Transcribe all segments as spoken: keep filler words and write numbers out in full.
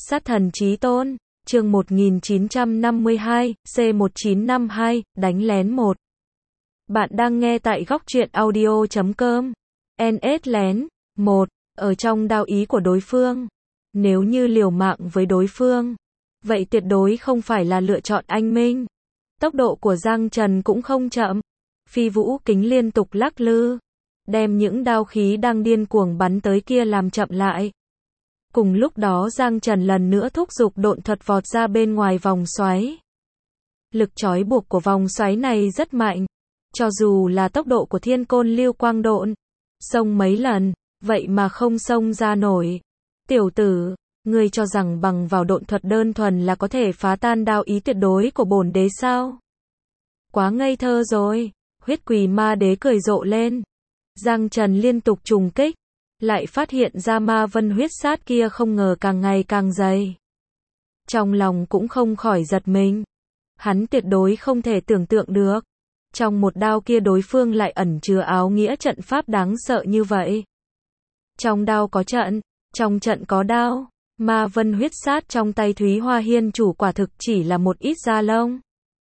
Sát thần chí tôn, chương một nghìn chín trăm năm mươi hai, C một chín năm hai, đánh lén một. Bạn đang nghe tại góc truyện audio chấm com. en ét lén, một, ở trong đao ý của đối phương. Nếu như liều mạng với đối phương, vậy tuyệt đối không phải là lựa chọn anh minh. Tốc độ của Giang Trần cũng không chậm. Phi vũ kính liên tục lắc lư, đem những đao khí đang điên cuồng bắn tới kia làm chậm lại. Cùng lúc đó Giang Trần lần nữa thúc giục độn thuật vọt ra bên ngoài vòng xoáy. Lực trói buộc của vòng xoáy này rất mạnh. Cho dù là tốc độ của thiên côn lưu quang độn, xông mấy lần, vậy mà không xông ra nổi. Tiểu tử, ngươi cho rằng bằng vào độn thuật đơn thuần là có thể phá tan đao ý tuyệt đối của bổn đế sao? Quá ngây thơ rồi. Huyết Quỳ Ma Đế cười rộ lên. Giang Trần liên tục trùng kích, lại phát hiện ra ma vân huyết sát kia không ngờ càng ngày càng dày. Trong lòng cũng không khỏi giật mình. Hắn tuyệt đối không thể tưởng tượng được, trong một đao kia đối phương lại ẩn chứa áo nghĩa trận pháp đáng sợ như vậy. Trong đao có trận, trong trận có đao. Ma vân huyết sát trong tay Thúy Hoa Hiên chủ quả thực chỉ là một ít da lông.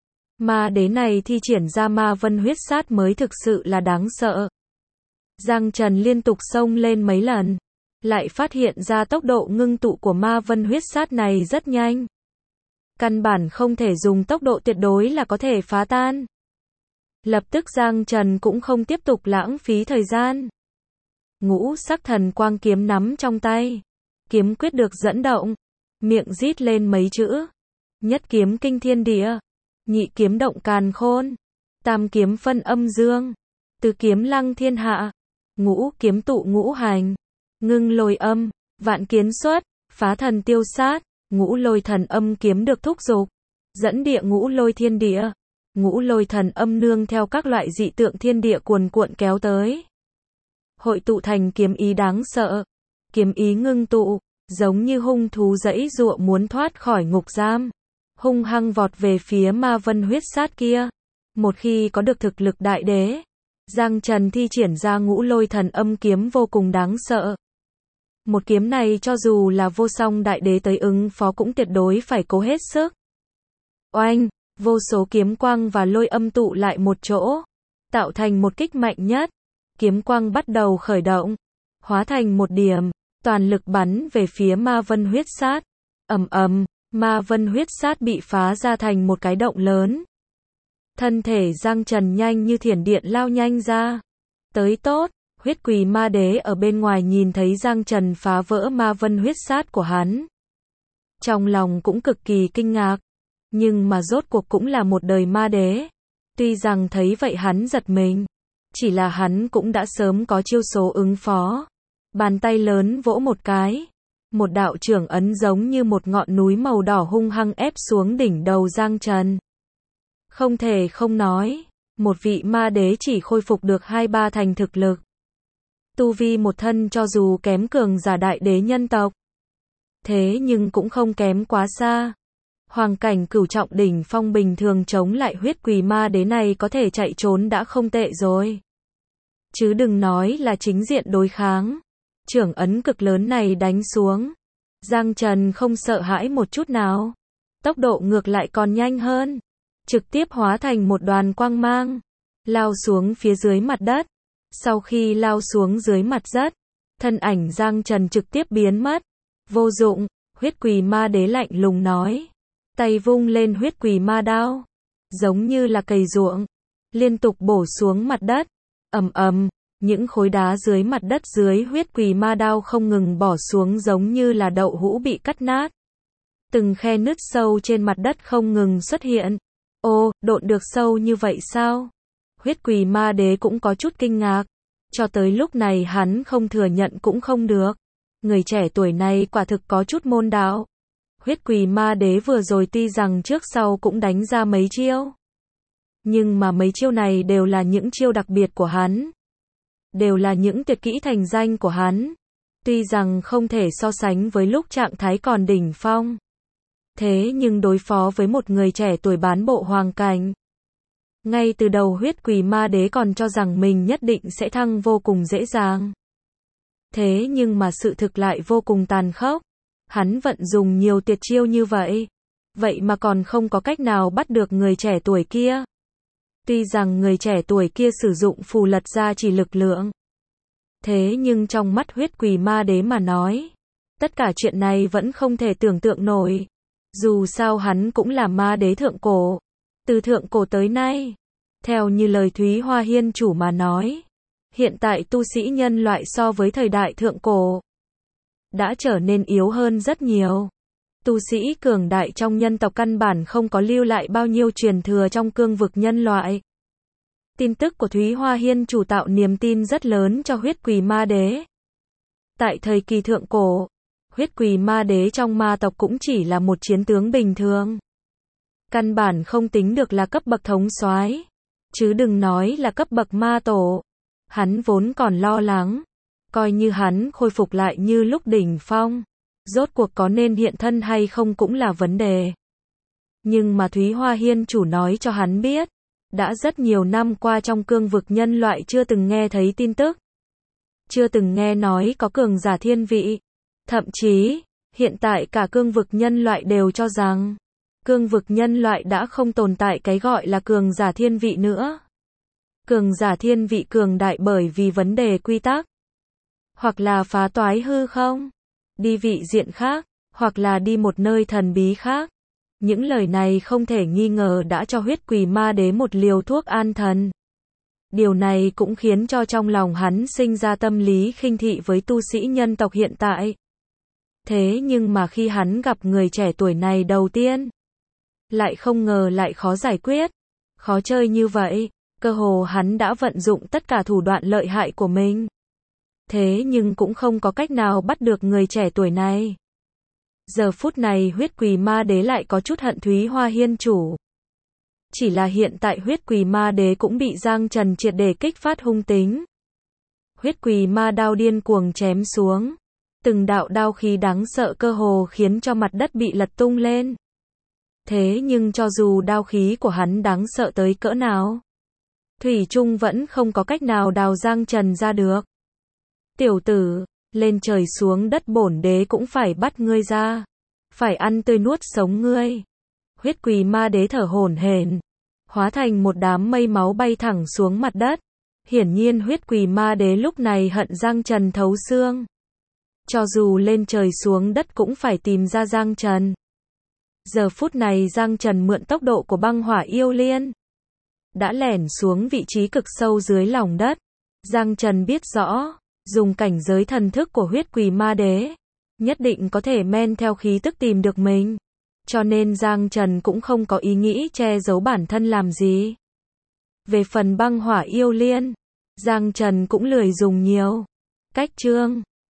Ma đế này thi triển ra ma vân huyết sát mới thực sự là đáng sợ. Giang Trần liên tục xông lên mấy lần, lại phát hiện ra tốc độ ngưng tụ của ma vân huyết sát này rất nhanh. Căn bản không thể dùng tốc độ tuyệt đối là có thể phá tan. Lập tức Giang Trần cũng không tiếp tục lãng phí thời gian. Ngũ sắc thần quang kiếm nắm trong tay, kiếm quyết được dẫn động, miệng rít lên mấy chữ. Nhất kiếm kinh thiên địa, nhị kiếm động càn khôn, tam kiếm phân âm dương, tứ kiếm lăng thiên hạ, ngũ kiếm tụ ngũ hành, ngưng lôi âm, vạn kiến xuất, phá thần tiêu sát. Ngũ lôi thần âm kiếm được thúc giục, dẫn địa ngũ lôi thiên địa. Ngũ lôi thần âm nương theo các loại dị tượng thiên địa cuồn cuộn kéo tới, hội tụ thành kiếm ý đáng sợ. Kiếm ý ngưng tụ, giống như hung thú giãy giụa muốn thoát khỏi ngục giam, hung hăng vọt về phía ma vân huyết sát kia. Một khi có được thực lực đại đế, Giang Trần thi triển ra ngũ lôi thần âm kiếm vô cùng đáng sợ. Một kiếm này cho dù là vô song đại đế tới ứng phó cũng tuyệt đối phải cố hết sức. Oanh, vô số kiếm quang và lôi âm tụ lại một chỗ, tạo thành một kích mạnh nhất. Kiếm quang bắt đầu khởi động, hóa thành một điểm, toàn lực bắn về phía ma vân huyết sát. Ầm ầm, ma vân huyết sát bị phá ra thành một cái động lớn. Thân thể Giang Trần nhanh như thiểm điện lao nhanh ra. Tới tốt. Huyết Quỳ Ma Đế ở bên ngoài nhìn thấy Giang Trần phá vỡ ma vân huyết sát của hắn, trong lòng cũng cực kỳ kinh ngạc. Nhưng mà rốt cuộc cũng là một đời ma đế. Tuy rằng thấy vậy hắn giật mình, chỉ là hắn cũng đã sớm có chiêu số ứng phó. Bàn tay lớn vỗ một cái, một đạo trưởng ấn giống như một ngọn núi màu đỏ hung hăng ép xuống đỉnh đầu Giang Trần. Không thể không nói, một vị ma đế chỉ khôi phục được hai ba thành thực lực. Tu vi một thân cho dù kém cường giả đại đế nhân tộc, thế nhưng cũng không kém quá xa. Hoàng cảnh cửu trọng đỉnh phong bình thường chống lại huyết quỳ ma đế này có thể chạy trốn đã không tệ rồi, chứ đừng nói là chính diện đối kháng. Trưởng ấn cực lớn này đánh xuống, Giang Trần không sợ hãi một chút nào, tốc độ ngược lại còn nhanh hơn, trực tiếp hóa thành một đoàn quang mang, lao xuống phía dưới mặt đất. Sau khi lao xuống dưới mặt đất, thân ảnh Giang Trần trực tiếp biến mất. Vô dụng, huyết quỳ ma đế lạnh lùng nói. Tay vung lên huyết quỳ ma đao, giống như là cày ruộng, liên tục bổ xuống mặt đất. Ầm ầm, những khối đá dưới mặt đất dưới huyết quỳ ma đao không ngừng bỏ xuống giống như là đậu hũ bị cắt nát. Từng khe nứt sâu trên mặt đất không ngừng xuất hiện. Ô, độn được sâu như vậy sao? Huyết Quỳ Ma Đế cũng có chút kinh ngạc. Cho tới lúc này hắn không thừa nhận cũng không được. Người trẻ tuổi này quả thực có chút môn đạo. Huyết Quỳ Ma Đế vừa rồi tuy rằng trước sau cũng đánh ra mấy chiêu, nhưng mà mấy chiêu này đều là những chiêu đặc biệt của hắn, đều là những tuyệt kỹ thành danh của hắn. Tuy rằng không thể so sánh với lúc trạng thái còn đỉnh phong, thế nhưng đối phó với một người trẻ tuổi bán bộ hoàng cảnh, ngay từ đầu huyết quỳ ma đế còn cho rằng mình nhất định sẽ thăng vô cùng dễ dàng. Thế nhưng mà sự thực lại vô cùng tàn khốc. Hắn vận dùng nhiều tuyệt chiêu như vậy, vậy mà còn không có cách nào bắt được người trẻ tuổi kia. Tuy rằng người trẻ tuổi kia sử dụng phù lật ra chỉ lực lượng, thế nhưng trong mắt huyết quỷ ma đế mà nói, tất cả chuyện này vẫn không thể tưởng tượng nổi. Dù sao hắn cũng là ma đế thượng cổ, từ thượng cổ tới nay. Theo như lời Thúy Hoa Hiên chủ mà nói, hiện tại tu sĩ nhân loại so với thời đại thượng cổ đã trở nên yếu hơn rất nhiều. Tu sĩ cường đại trong nhân tộc căn bản không có lưu lại bao nhiêu truyền thừa trong cương vực nhân loại. Tin tức của Thúy Hoa Hiên chủ tạo niềm tin rất lớn cho huyết quỷ ma đế. Tại thời kỳ thượng cổ, huyết quỷ ma đế trong ma tộc cũng chỉ là một chiến tướng bình thường. Căn bản không tính được là cấp bậc thống soái, chứ đừng nói là cấp bậc ma tổ. Hắn vốn còn lo lắng, coi như hắn khôi phục lại như lúc đỉnh phong, rốt cuộc có nên hiện thân hay không cũng là vấn đề. Nhưng mà Thúy Hoa Hiên chủ nói cho hắn biết, đã rất nhiều năm qua trong cương vực nhân loại chưa từng nghe thấy tin tức, chưa từng nghe nói có cường giả thiên vị. Thậm chí, hiện tại cả cương vực nhân loại đều cho rằng, cương vực nhân loại đã không tồn tại cái gọi là cường giả thiên vị nữa. Cường giả thiên vị cường đại bởi vì vấn đề quy tắc, hoặc là phá toái hư không, đi vị diện khác, hoặc là đi một nơi thần bí khác. Những lời này không thể nghi ngờ đã cho huyết quỷ ma đế một liều thuốc an thần. Điều này cũng khiến cho trong lòng hắn sinh ra tâm lý khinh thị với tu sĩ nhân tộc hiện tại. Thế nhưng mà khi hắn gặp người trẻ tuổi này đầu tiên, lại không ngờ lại khó giải quyết, khó chơi như vậy, cơ hồ hắn đã vận dụng tất cả thủ đoạn lợi hại của mình. Thế nhưng cũng không có cách nào bắt được người trẻ tuổi này. Giờ phút này huyết quỷ ma đế lại có chút hận Thúy Hoa Hiên chủ. Chỉ là hiện tại huyết quỷ ma đế cũng bị Giang Trần triệt để kích phát hung tính. Huyết quỷ ma đao điên cuồng chém xuống. Từng đạo đao khí đáng sợ cơ hồ khiến cho mặt đất bị lật tung lên. Thế nhưng cho dù đao khí của hắn đáng sợ tới cỡ nào, thủy chung vẫn không có cách nào đào Giang Trần ra được. Tiểu tử, lên trời xuống đất bổn đế cũng phải bắt ngươi ra, phải ăn tươi nuốt sống ngươi. Huyết quỷ ma đế thở hổn hển, hóa thành một đám mây máu bay thẳng xuống mặt đất. Hiển nhiên huyết quỷ ma đế lúc này hận Giang Trần thấu xương. Cho dù lên trời xuống đất cũng phải tìm ra Giang Trần. Giờ phút này Giang Trần mượn tốc độ của băng hỏa yêu liên, đã lẻn xuống vị trí cực sâu dưới lòng đất. Giang Trần biết rõ, dùng cảnh giới thần thức của huyết quỷ ma đế, nhất định có thể men theo khí tức tìm được mình. Cho nên Giang Trần cũng không có ý nghĩ che giấu bản thân làm gì. Về phần băng hỏa yêu liên, Giang Trần cũng lười dùng nhiều. Cách chương